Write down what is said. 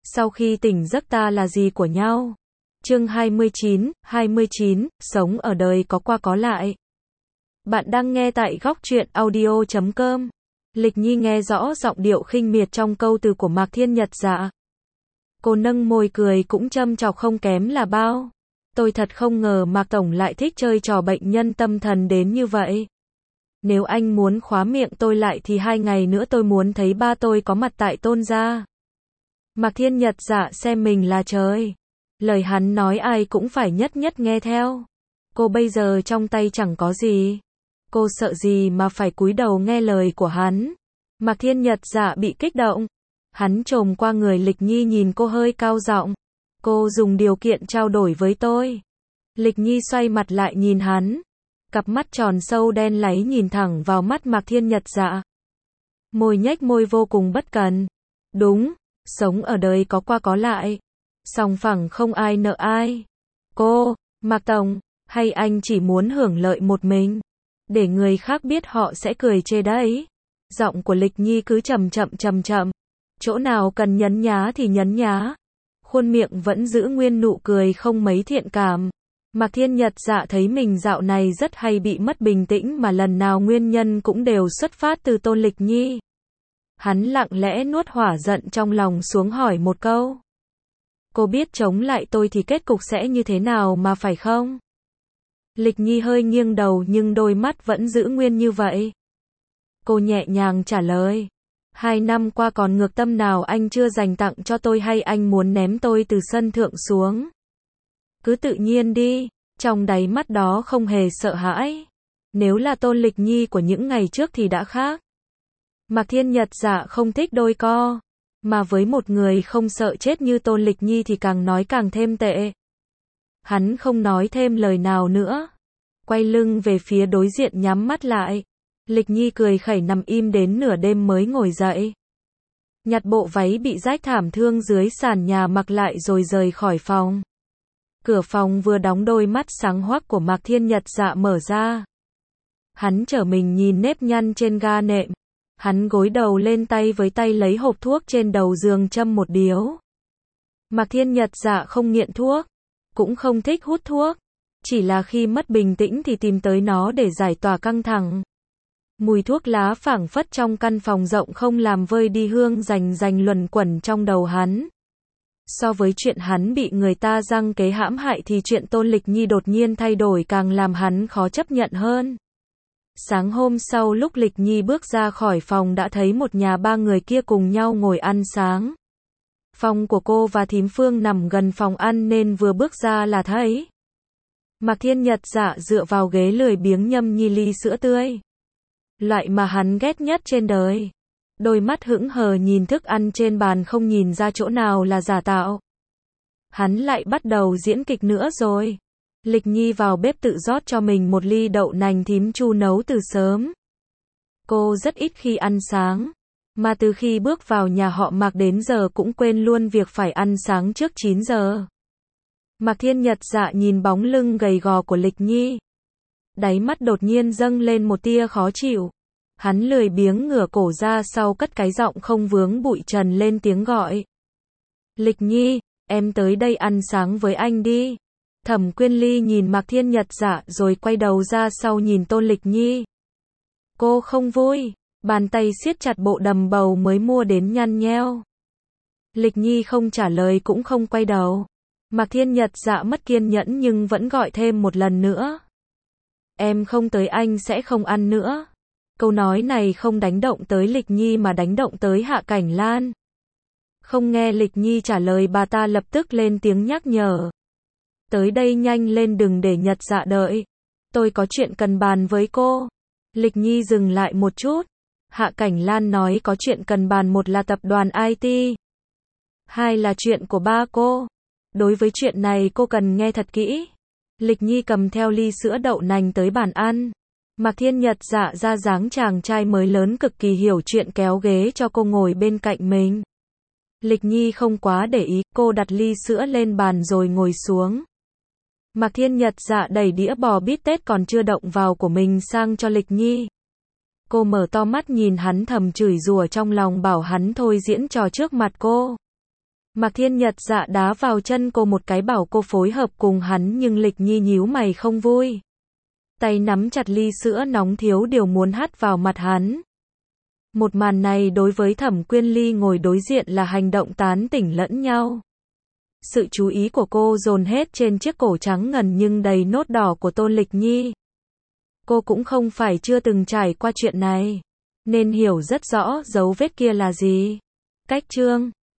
Sau khi tỉnh giấc ta là gì của nhau? Chương 29, sống ở đời có qua có lại. Bạn đang nghe tại góc truyện audio.com. Lịch Nhi nghe rõ giọng điệu khinh miệt trong câu từ của Mạc Thiên Nhật Dạ. Cô nâng môi cười cũng châm chọc không kém là bao. Tôi thật không ngờ Mạc Tổng lại thích chơi trò bệnh nhân tâm thần đến như vậy. Nếu anh muốn khóa miệng tôi lại thì 2 ngày nữa tôi muốn thấy ba tôi có mặt tại Tôn gia. Mạc Thiên Nhật Dạ xem mình là trời. Lời hắn nói ai cũng phải nhất nhất nghe theo. Cô bây giờ trong tay chẳng có gì. Cô sợ gì mà phải cúi đầu nghe lời của hắn. Mạc Thiên Nhật Dạ bị kích động. Hắn chồm qua người Lịch Nhi nhìn cô hơi cao giọng. Cô dùng điều kiện trao đổi với tôi. Lịch Nhi xoay mặt lại nhìn hắn. Cặp mắt tròn sâu đen láy nhìn thẳng vào mắt Mạc Thiên Nhật Dạ. Môi nhếch môi vô cùng bất cần. Đúng, sống ở đời có qua có lại. Sòng phẳng không ai nợ ai. Cô, Mạc Tổng, hay anh chỉ muốn hưởng lợi một mình? Để người khác biết họ sẽ cười chê đấy. Giọng của Lịch Nhi cứ chậm chậm. Chỗ nào cần nhấn nhá thì nhấn nhá. Khuôn miệng vẫn giữ nguyên nụ cười không mấy thiện cảm. Mạc Thiên Nhật Dạ thấy mình dạo này rất hay bị mất bình tĩnh mà lần nào nguyên nhân cũng đều xuất phát từ Tôn Lịch Nhi. Hắn lặng lẽ nuốt hỏa giận trong lòng xuống hỏi một câu. Cô biết chống lại tôi thì kết cục sẽ như thế nào mà phải không? Lịch Nhi hơi nghiêng đầu nhưng đôi mắt vẫn giữ nguyên như vậy. Cô nhẹ nhàng trả lời. 2 năm qua còn ngược tâm nào anh chưa dành tặng cho tôi hay anh muốn ném tôi từ sân thượng xuống? Cứ tự nhiên đi, trong đáy mắt đó không hề sợ hãi. Nếu là Tôn Lịch Nhi của những ngày trước thì đã khác. Mạc Thiên Nhật Dạ không thích đôi co. Mà với một người không sợ chết như Tôn Lịch Nhi thì càng nói càng thêm tệ. Hắn không nói thêm lời nào nữa. Quay lưng về phía đối diện nhắm mắt lại. Lịch Nhi cười khẩy nằm im đến nửa đêm mới ngồi dậy. Nhặt bộ váy bị rách thảm thương dưới sàn nhà mặc lại rồi rời khỏi phòng. Cửa phòng vừa đóng đôi mắt sáng hoắc của Mạc Thiên Nhật Dạ mở ra. Hắn trở mình nhìn nếp nhăn trên ga nệm. Hắn gối đầu lên tay với tay lấy hộp thuốc trên đầu giường châm một điếu. Mạc Thiên Nhật Dạ không nghiện thuốc, cũng không thích hút thuốc. Chỉ là khi mất bình tĩnh thì tìm tới nó để giải tỏa căng thẳng. Mùi thuốc lá phảng phất trong căn phòng rộng không làm vơi đi hương rành luẩn quẩn trong đầu hắn. So với chuyện hắn bị người ta giăng kế hãm hại thì chuyện Tôn Lịch Nhi đột nhiên thay đổi càng làm hắn khó chấp nhận hơn. Sáng hôm sau lúc Lịch Nhi bước ra khỏi phòng đã thấy một nhà 3 người kia cùng nhau ngồi ăn sáng. Phòng của cô và thím Phương nằm gần phòng ăn nên vừa bước ra là thấy. Mạc Thiên Nhật Dạ dựa vào ghế lười biếng nhâm nhi ly sữa tươi. Loại mà hắn ghét nhất trên đời. Đôi mắt hững hờ nhìn thức ăn trên bàn không nhìn ra chỗ nào là giả tạo. Hắn lại bắt đầu diễn kịch nữa rồi. Lịch Nhi vào bếp tự rót cho mình một ly đậu nành thím Chu nấu từ sớm. Cô rất ít khi ăn sáng. Mà từ khi bước vào nhà họ Mạc đến giờ cũng quên luôn việc phải ăn sáng trước 9 giờ. Mạc Thiên Nhật Dạ nhìn bóng lưng gầy gò của Lịch Nhi. Đáy mắt đột nhiên dâng lên một tia khó chịu. Hắn lười biếng ngửa cổ ra sau cất cái giọng không vướng bụi trần lên tiếng gọi. Lịch Nhi, em tới đây ăn sáng với anh đi. Thẩm Quyên Ly nhìn Mạc Thiên Nhật Dạ rồi quay đầu ra sau nhìn Tôn Lịch Nhi. Cô không vui, bàn tay siết chặt bộ đầm bầu mới mua đến nhăn nheo. Lịch Nhi không trả lời cũng không quay đầu. Mạc Thiên Nhật Dạ mất kiên nhẫn nhưng vẫn gọi thêm một lần nữa. Em không tới anh sẽ không ăn nữa. Câu nói này không đánh động tới Lịch Nhi mà đánh động tới Hạ Cảnh Lan. Không nghe Lịch Nhi trả lời bà ta lập tức lên tiếng nhắc nhở. Tới đây nhanh lên đừng để Nhật Dạ đợi. Tôi có chuyện cần bàn với cô. Lịch Nhi dừng lại một chút. Hạ Cảnh Lan nói có chuyện cần bàn, một là tập đoàn IT. 2 là chuyện của ba cô. Đối với chuyện này cô cần nghe thật kỹ. Lịch Nhi cầm theo ly sữa đậu nành tới bàn ăn. Mạc Thiên Nhật Dạ ra dáng chàng trai mới lớn cực kỳ hiểu chuyện kéo ghế cho cô ngồi bên cạnh mình. Lịch Nhi không quá để ý, cô đặt ly sữa lên bàn rồi ngồi xuống. Mạc Thiên Nhật Dạ đẩy đĩa bò bít tết còn chưa động vào của mình sang cho Lịch Nhi. Cô mở to mắt nhìn hắn thầm chửi rủa trong lòng bảo hắn thôi diễn trò trước mặt cô. Mạc Thiên Nhật dạ đá vào chân cô một cái bảo cô phối hợp cùng hắn nhưng Lịch Nhi nhíu mày không vui. Tay nắm chặt ly sữa nóng thiếu điều muốn hắt vào mặt hắn. Một màn này đối với Thẩm Quyên Ly ngồi đối diện là hành động tán tỉnh lẫn nhau. Sự chú ý của cô dồn hết trên chiếc cổ trắng ngần nhưng đầy nốt đỏ của Tôn Lịch Nhi. Cô cũng không phải chưa từng trải qua chuyện này, nên hiểu rất rõ dấu vết kia là gì. Cách chương